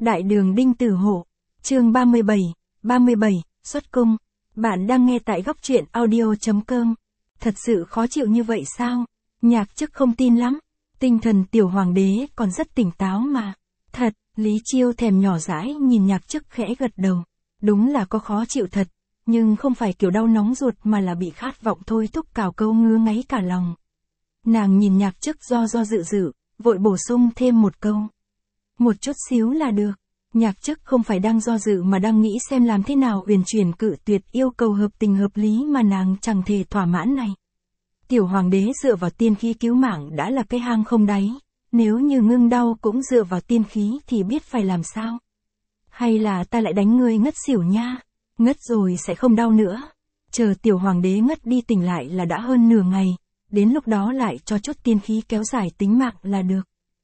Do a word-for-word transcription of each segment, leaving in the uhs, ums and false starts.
Đại đường Đinh Tử Hổ, chương ba mươi bảy, ba mươi bảy, xuất cung. Bạn đang nghe tại góc truyện audio chấm com. Thật sự khó chịu như vậy sao? Nhạc Chức không tin lắm. Tinh thần tiểu hoàng đế còn rất tỉnh táo mà. Thật, Lý Chiêu thèm nhỏ dãi nhìn Nhạc Chức khẽ gật đầu. Đúng là có khó chịu thật, nhưng không phải kiểu đau nóng ruột mà là bị khát vọng thôi thúc cào câu ngứa ngáy cả lòng. Nàng nhìn Nhạc Chức do do dự dự, vội bổ sung thêm một câu. Một chút xíu là được. Nhạc Chức không phải đang do dự mà đang nghĩ xem làm thế nào uyển chuyển cự tuyệt yêu cầu hợp tình hợp lý mà nàng chẳng thể thỏa mãn này. Tiểu hoàng đế dựa vào tiên khí cứu mạng đã là cái hang không đáy, nếu như ngưng đau cũng dựa vào tiên khí thì biết phải làm sao. Hay là ta lại đánh ngươi ngất xỉu nha, ngất rồi sẽ không đau nữa. Chờ tiểu hoàng đế ngất đi tỉnh lại là đã hơn nửa ngày, đến lúc đó lại cho chút tiên khí kéo dài tính mạng là được.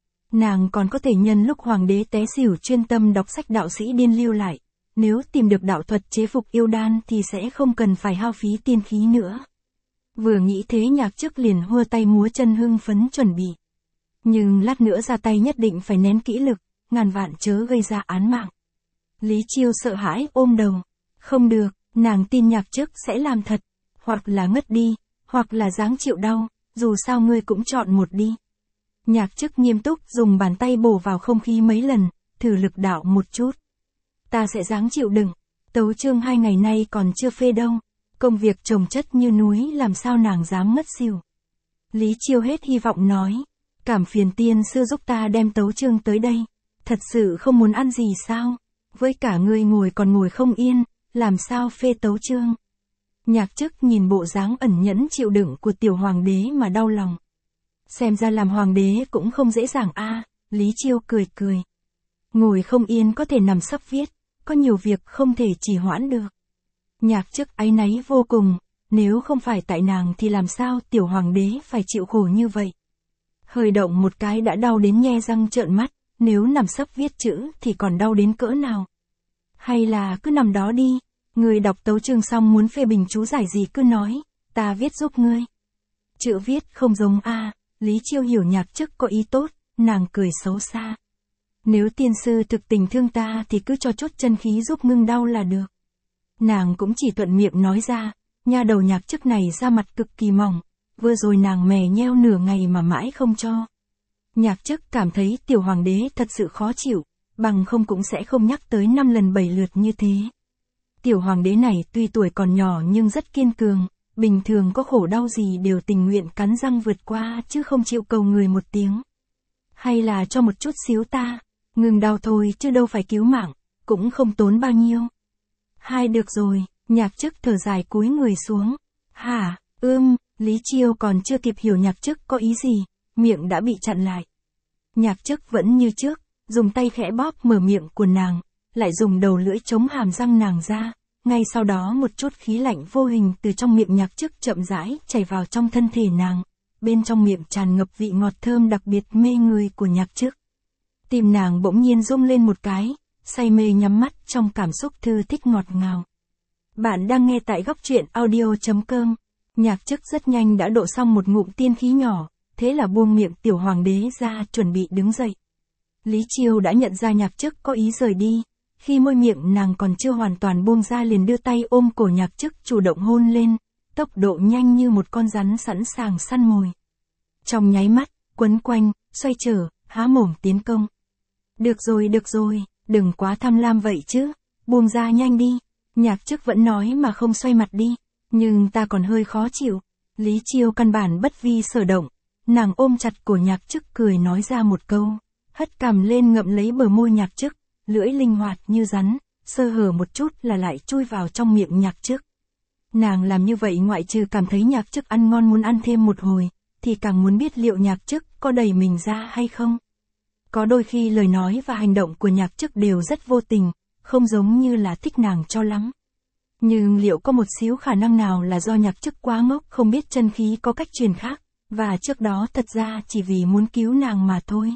Nàng còn có thể nhân lúc hoàng đế té xỉu chuyên tâm đọc sách đạo sĩ điên lưu lại, nếu tìm được đạo thuật chế phục yêu đan thì sẽ không cần phải hao phí tiên khí nữa. Vừa nghĩ thế Nhạc Chức liền hua tay múa chân hưng phấn chuẩn bị. Nhưng lát nữa ra tay nhất định phải nén kỹ lực, ngàn vạn chớ gây ra án mạng. Lý Chiêu sợ hãi ôm đầu. Không được, nàng tin Nhạc Chức sẽ làm thật, hoặc là ngất đi, hoặc là dáng chịu đau, dù sao ngươi cũng chọn một đi. Nhạc Chức nghiêm túc dùng bàn tay bổ vào không khí mấy lần, thử lực đạo một chút. Ta sẽ dáng chịu đựng, tấu chương hai ngày nay còn chưa phê đâu, công việc chồng chất như núi làm sao nàng dám ngất xỉu. Lý Chiêu hết hy vọng nói, cảm phiền tiên sư giúp ta đem tấu chương tới đây, thật sự không muốn ăn gì sao, với cả ngươi ngồi còn ngồi không yên, làm sao phê tấu chương. Nhạc Chức nhìn bộ dáng ẩn nhẫn chịu đựng của tiểu hoàng đế mà đau lòng. Xem ra làm hoàng đế cũng không dễ dàng a. À, Lý Chiêu cười cười. Ngồi không yên có thể nằm sấp viết, có nhiều việc không thể trì hoãn được. Nhạc Chức áy náy vô cùng, nếu không phải tại nàng thì làm sao tiểu hoàng đế phải chịu khổ như vậy. Hơi động một cái đã đau đến nhe răng trợn mắt, nếu nằm sấp viết chữ thì còn đau đến cỡ nào. Hay là cứ nằm đó đi, người đọc tấu chương xong muốn phê bình chú giải gì cứ nói, ta viết giúp ngươi. Chữ viết không giống a. À. Lý Chiêu hiểu Nhạc Chức có ý tốt, nàng cười xấu xa. Nếu tiên sư thực tình thương ta thì cứ cho chút chân khí giúp ngưng đau là được. Nàng cũng chỉ thuận miệng nói ra, nha đầu Nhạc Chức này ra mặt cực kỳ mỏng, vừa rồi nàng mè nheo nửa ngày mà mãi không cho. Nhạc Chức cảm thấy tiểu hoàng đế thật sự khó chịu, bằng không cũng sẽ không nhắc tới năm lần bảy lượt như thế. Tiểu hoàng đế này tuy tuổi còn nhỏ nhưng rất kiên cường. Bình thường có khổ đau gì đều tình nguyện cắn răng vượt qua chứ không chịu cầu người một tiếng. Hay là cho một chút xíu ta, ngừng đau thôi chứ đâu phải cứu mạng, cũng không tốn bao nhiêu. Hai được rồi, Nhạc Chức thở dài cúi người xuống. Hả, ưm, Lý Chiêu còn chưa kịp hiểu Nhạc Chức có ý gì, miệng đã bị chặn lại. Nhạc Chức vẫn như trước, dùng tay khẽ bóp mở miệng của nàng, lại dùng đầu lưỡi chống hàm răng nàng ra. Ngay sau đó một chút khí lạnh vô hình từ trong miệng Nhạc Chức chậm rãi chảy vào trong thân thể nàng, bên trong miệng tràn ngập vị ngọt thơm đặc biệt mê người của Nhạc Chức. Tim nàng bỗng nhiên rung lên một cái, say mê nhắm mắt trong cảm xúc thư thích ngọt ngào. Bạn đang nghe tại góc truyện audio chấm com. Nhạc Chức rất nhanh đã độ xong một ngụm tiên khí nhỏ, thế là buông miệng tiểu hoàng đế ra chuẩn bị đứng dậy. Lý Chiêu đã nhận ra Nhạc Chức có ý rời đi. Khi môi miệng nàng còn chưa hoàn toàn buông ra liền đưa tay ôm cổ Nhạc Chức chủ động hôn lên, tốc độ nhanh như một con rắn sẵn sàng săn mồi. Trong nháy mắt, quấn quanh, xoay trở, há mồm tiến công. Được rồi được rồi, đừng quá tham lam vậy chứ, buông ra nhanh đi. Nhạc Chức vẫn nói mà không xoay mặt đi, nhưng ta còn hơi khó chịu. Lý Chiêu căn bản bất vi sở động, nàng ôm chặt cổ Nhạc Chức cười nói ra một câu, hất cằm lên ngậm lấy bờ môi Nhạc Chức. Lưỡi linh hoạt như rắn, sơ hở một chút là lại chui vào trong miệng Nhạc Chức. Nàng làm như vậy ngoại trừ cảm thấy Nhạc Chức ăn ngon muốn ăn thêm một hồi, thì càng muốn biết liệu Nhạc Chức có đẩy mình ra hay không. Có đôi khi lời nói và hành động của Nhạc Chức đều rất vô tình, không giống như là thích nàng cho lắm. Nhưng liệu có một xíu khả năng nào là do Nhạc Chức quá ngốc không biết chân khí có cách truyền khác, và trước đó thật ra chỉ vì muốn cứu nàng mà thôi.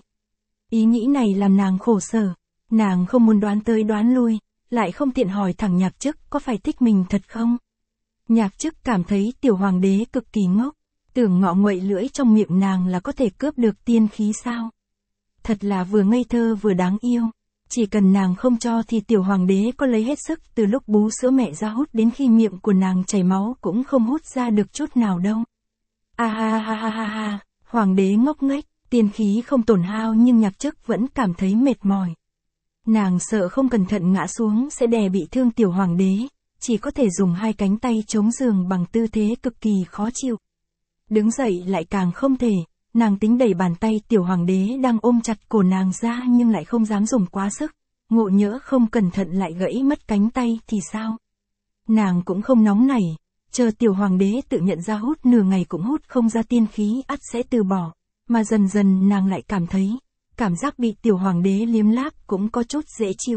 Ý nghĩ này làm nàng khổ sở. Nàng không muốn đoán tới đoán lui, lại không tiện hỏi thẳng Nhạc Chức có phải thích mình thật không. Nhạc Chức cảm thấy tiểu hoàng đế cực kỳ ngốc, tưởng ngọ nguậy lưỡi trong miệng nàng là có thể cướp được tiên khí sao. Thật là vừa ngây thơ vừa đáng yêu. Chỉ cần nàng không cho thì tiểu hoàng đế có lấy hết sức từ lúc bú sữa mẹ ra hút đến khi miệng của nàng chảy máu cũng không hút ra được chút nào đâu. A ha ha ha ha ha, hoàng đế ngốc nghếch, tiên khí không tổn hao nhưng Nhạc Chức vẫn cảm thấy mệt mỏi. Nàng sợ không cẩn thận ngã xuống sẽ đè bị thương tiểu hoàng đế, chỉ có thể dùng hai cánh tay chống giường bằng tư thế cực kỳ khó chịu. Đứng dậy lại càng không thể, nàng tính đẩy bàn tay tiểu hoàng đế đang ôm chặt cổ nàng ra nhưng lại không dám dùng quá sức, ngộ nhỡ không cẩn thận lại gãy mất cánh tay thì sao? Nàng cũng không nóng nảy, chờ tiểu hoàng đế tự nhận ra hút nửa ngày cũng hút không ra tiên khí ắt sẽ từ bỏ, mà dần dần nàng lại cảm thấy, cảm giác bị tiểu hoàng đế liếm láp cũng có chút dễ chịu.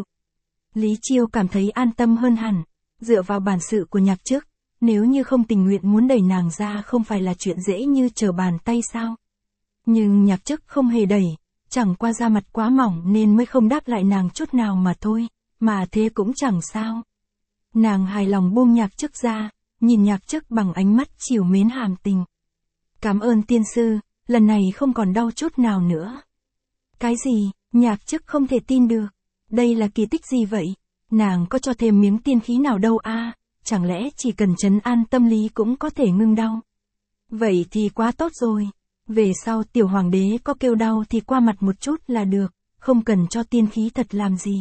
Lý Chiêu cảm thấy an tâm hơn hẳn, dựa vào bản sự của Nhạc Chức, nếu như không tình nguyện muốn đẩy nàng ra không phải là chuyện dễ như trở bàn tay sao? Nhưng Nhạc Chức không hề đẩy, chẳng qua da mặt quá mỏng nên mới không đáp lại nàng chút nào mà thôi, mà thế cũng chẳng sao. Nàng hài lòng buông Nhạc Chức ra, nhìn Nhạc Chức bằng ánh mắt trìu mến hàm tình. Cảm ơn tiên sư, lần này không còn đau chút nào nữa. Cái gì? Nhạc Chức không thể tin được. Đây là kỳ tích gì vậy? Nàng có cho thêm miếng tiên khí nào đâu a? À, chẳng lẽ chỉ cần trấn an tâm lý cũng có thể ngưng đau? Vậy thì quá tốt rồi. Về sau tiểu hoàng đế có kêu đau thì qua mặt một chút là được, không cần cho tiên khí thật làm gì.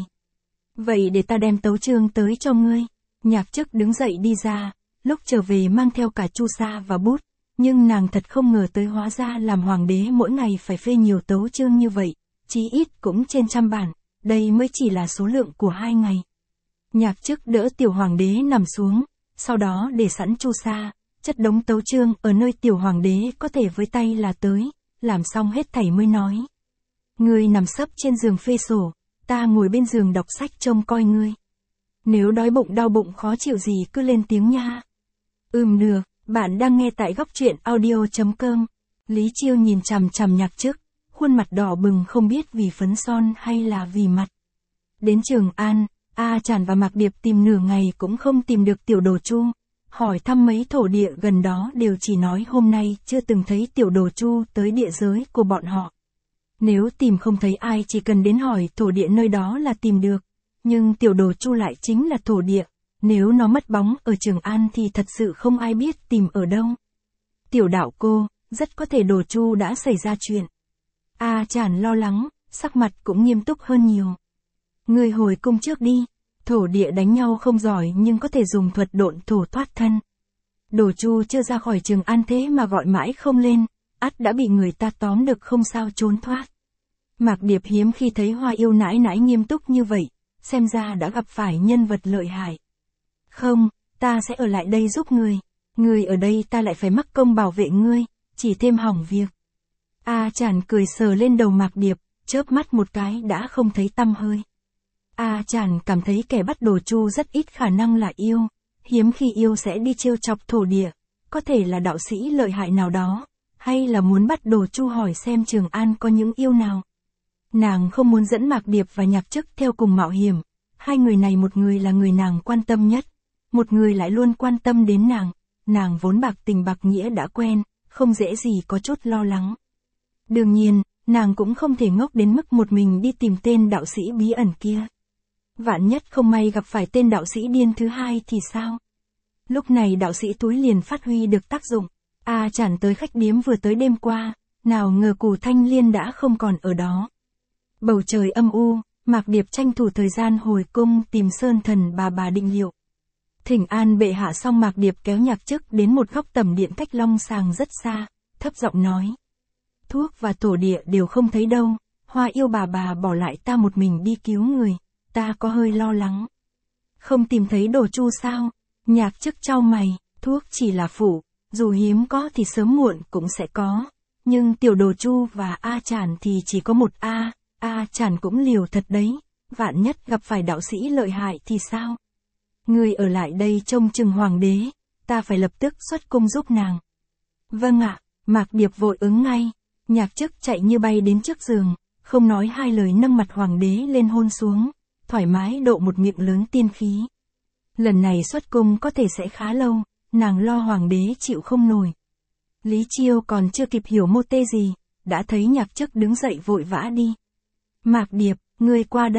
Vậy để ta đem tấu chương tới cho ngươi. Nhạc Chức đứng dậy đi ra, lúc trở về mang theo cả chu sa và bút, nhưng nàng thật không ngờ tới hóa ra làm hoàng đế mỗi ngày phải phê nhiều tấu chương như vậy, chí ít cũng trên trăm bản, đây mới chỉ là số lượng của hai ngày. Nhạc Chức đỡ tiểu hoàng đế nằm xuống, sau đó để sẵn chu sa, chất đống tấu chương ở nơi tiểu hoàng đế có thể với tay là tới, làm xong hết thảy mới nói. Ngươi nằm sấp trên giường phê sổ, ta ngồi bên giường đọc sách trông coi ngươi. Nếu đói bụng đau bụng khó chịu gì cứ lên tiếng nha. Ừm được, bạn đang nghe tại góc truyện audio chấm com. Lý Chiêu nhìn chằm chằm Nhạc Chức, khuôn mặt đỏ bừng không biết vì phấn son hay là vì mặt. Đến Trường An, A Chản và Mạc Điệp tìm nửa ngày cũng không tìm được tiểu Đồ Chu. Hỏi thăm mấy thổ địa gần đó đều chỉ nói hôm nay chưa từng thấy tiểu Đồ Chu tới địa giới của bọn họ. Nếu tìm không thấy ai chỉ cần đến hỏi thổ địa nơi đó là tìm được. Nhưng tiểu Đồ Chu lại chính là thổ địa. Nếu nó mất bóng ở Trường An thì thật sự không ai biết tìm ở đâu. Tiểu đạo cô, rất có thể Đồ Chu đã xảy ra chuyện. A Chản lo lắng, sắc mặt cũng nghiêm túc hơn nhiều. Người hồi cung trước đi. Thổ địa đánh nhau không giỏi nhưng có thể dùng thuật độn thổ thoát thân. Đồ Chu chưa ra khỏi Trường An thế mà gọi mãi không lên, ắt đã bị người ta tóm được không sao trốn thoát. Mạc Điệp hiếm khi thấy Hoa Yêu nãi nãi nghiêm túc như vậy, xem ra đã gặp phải nhân vật lợi hại. Không, ta sẽ ở lại đây giúp người. Người ở đây ta lại phải mắc công bảo vệ ngươi, chỉ thêm hỏng việc. A Chản cười sờ lên đầu Mạc Điệp, chớp mắt một cái đã không thấy tăm hơi. A Chản cảm thấy kẻ bắt Đồ Chu rất ít khả năng là yêu, hiếm khi yêu sẽ đi trêu chọc thổ địa, có thể là đạo sĩ lợi hại nào đó, hay là muốn bắt Đồ Chu hỏi xem Trường An có những yêu nào. Nàng không muốn dẫn Mạc Điệp và Nhạc Chức theo cùng mạo hiểm, hai người này một người là người nàng quan tâm nhất, một người lại luôn quan tâm đến nàng, nàng vốn bạc tình bạc nghĩa đã quen, không dễ gì có chút lo lắng. Đương nhiên, nàng cũng không thể ngốc đến mức một mình đi tìm tên đạo sĩ bí ẩn kia. Vạn nhất không may gặp phải tên đạo sĩ điên thứ hai thì sao? Lúc này đạo sĩ túi liền phát huy được tác dụng. A Chản tới khách điếm vừa tới đêm qua, nào ngờ Cù Thanh Liên đã không còn ở đó. Bầu trời âm u, Mạc Điệp tranh thủ thời gian hồi cung tìm Sơn Thần bà bà định liệu. Thỉnh an bệ hạ xong Mạc Điệp kéo Nhạc Chức đến một góc tầm điện cách long sàng rất xa, thấp giọng nói. Thuốc và thổ địa đều không thấy đâu, Hoa Yêu bà bà bỏ lại ta một mình đi cứu người, ta có hơi lo lắng. Không tìm thấy Đồ Chu sao? Nhạc Chức chau mày, thuốc chỉ là phụ, dù hiếm có thì sớm muộn cũng sẽ có. Nhưng tiểu Đồ Chu và A Chản thì chỉ có một A, A Chản cũng liều thật đấy, vạn nhất gặp phải đạo sĩ lợi hại thì sao? Người ở lại đây trông chừng hoàng đế, ta phải lập tức xuất cung giúp nàng. Vâng ạ, Mạc Điệp vội ứng ngay, Nhạc Chức chạy như bay đến trước giường, không nói hai lời nâng mặt hoàng đế lên hôn xuống, thoải mái độ một miệng lớn tiên khí. Lần này xuất cung có thể sẽ khá lâu, nàng lo hoàng đế chịu không nổi. Lý Chiêu còn chưa kịp hiểu mô tê gì, đã thấy Nhạc Chức đứng dậy vội vã đi. Mạc Điệp, ngươi qua đây,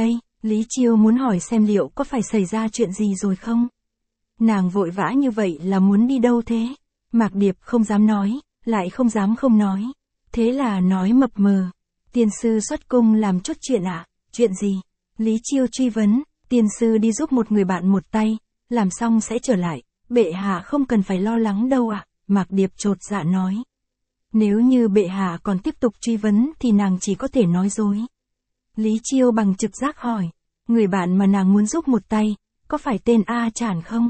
Lý Chiêu muốn hỏi xem liệu có phải xảy ra chuyện gì rồi không? Nàng vội vã như vậy là muốn đi đâu thế? Mạc Điệp không dám nói, lại không dám không nói. Thế là nói mập mờ. Tiên sư xuất cung làm chút chuyện ạ, à? Chuyện gì? Lý Chiêu truy vấn, tiên sư đi giúp một người bạn một tay, làm xong sẽ trở lại, bệ hạ không cần phải lo lắng đâu ạ, à? Mạc Điệp chột dạ nói. Nếu như bệ hạ còn tiếp tục truy vấn thì nàng chỉ có thể nói dối. Lý Chiêu bằng trực giác hỏi, người bạn mà nàng muốn giúp một tay, có phải tên A Chản không?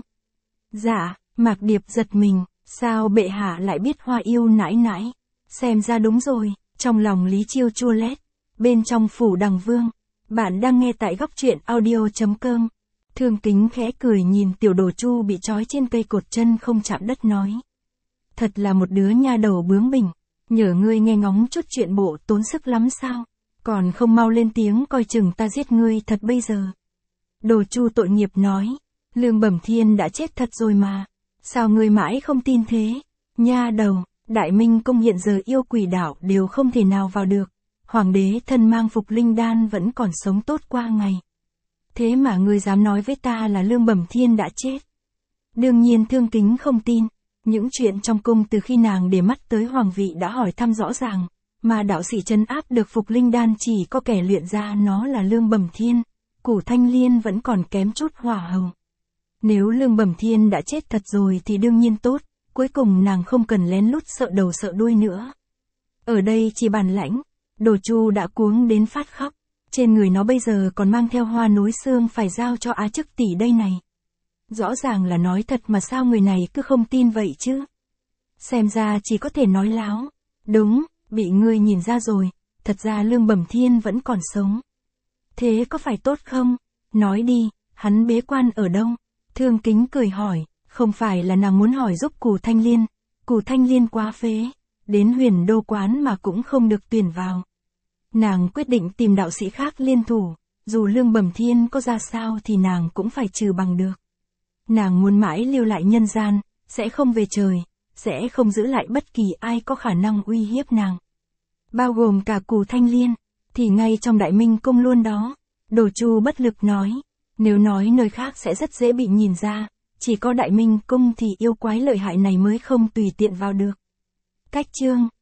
Dạ, Mạc Điệp giật mình, sao bệ hạ lại biết Hoa Yêu nãi nãi? Xem ra đúng rồi, trong lòng Lý Chiêu chua lét. Bên trong phủ Đằng Vương, bạn đang nghe tại góc truyện audio chấm com. Thương Kính khẽ cười nhìn tiểu đồ Chu bị trói trên cây cột chân không chạm đất nói. Thật là một đứa nha đầu bướng bỉnh, nhờ ngươi nghe ngóng chút chuyện bộ tốn sức lắm sao? Còn không mau lên tiếng coi chừng ta giết ngươi thật bây giờ. Đồ Chu tội nghiệp nói, Lương Bẩm Thiên đã chết thật rồi mà, sao ngươi mãi không tin thế? Nha đầu, Đại Minh Cung hiện giờ yêu quỷ đạo đều không thể nào vào được, hoàng đế thân mang phục linh đan vẫn còn sống tốt qua ngày. Thế mà ngươi dám nói với ta là Lương Bẩm Thiên đã chết? Đương nhiên Thương Kính không tin, những chuyện trong cung từ khi nàng để mắt tới hoàng vị đã hỏi thăm rõ ràng, mà đạo sĩ trấn áp được phục linh đan chỉ có kẻ luyện ra nó là Lương Bẩm Thiên, Cửu Thanh Liên vẫn còn kém chút hỏa hồng. Nếu Lương Bẩm Thiên đã chết thật rồi thì đương nhiên tốt, cuối cùng nàng không cần lén lút sợ đầu sợ đuôi nữa. Ở đây chỉ bản lãnh, Đồ Chu đã cuống đến phát khóc, trên người nó bây giờ còn mang theo hoa nối xương phải giao cho Á Chức tỷ đây này. Rõ ràng là nói thật mà sao người này cứ không tin vậy chứ? Xem ra chỉ có thể nói láo. Đúng, bị ngươi nhìn ra rồi, thật ra Lương Bẩm Thiên vẫn còn sống. Thế có phải tốt không? Nói đi, hắn bế quan ở đâu? Thương Kính cười hỏi, không phải là nàng muốn hỏi giúp Cửu Thanh Liên, Cửu Thanh Liên quá phế, đến Huyền Đô quán mà cũng không được tuyển vào. Nàng quyết định tìm đạo sĩ khác liên thủ, dù Lương Bẩm Thiên có ra sao thì nàng cũng phải trừ bằng được. Nàng muốn mãi lưu lại nhân gian, sẽ không về trời, sẽ không giữ lại bất kỳ ai có khả năng uy hiếp nàng. Bao gồm cả Cửu Thanh Liên, thì ngay trong Đại Minh Cung luôn đó. Đồ Chu bất lực nói, nếu nói nơi khác sẽ rất dễ bị nhìn ra, chỉ có Đại Minh Cung thì yêu quái lợi hại này mới không tùy tiện vào được. Cách chương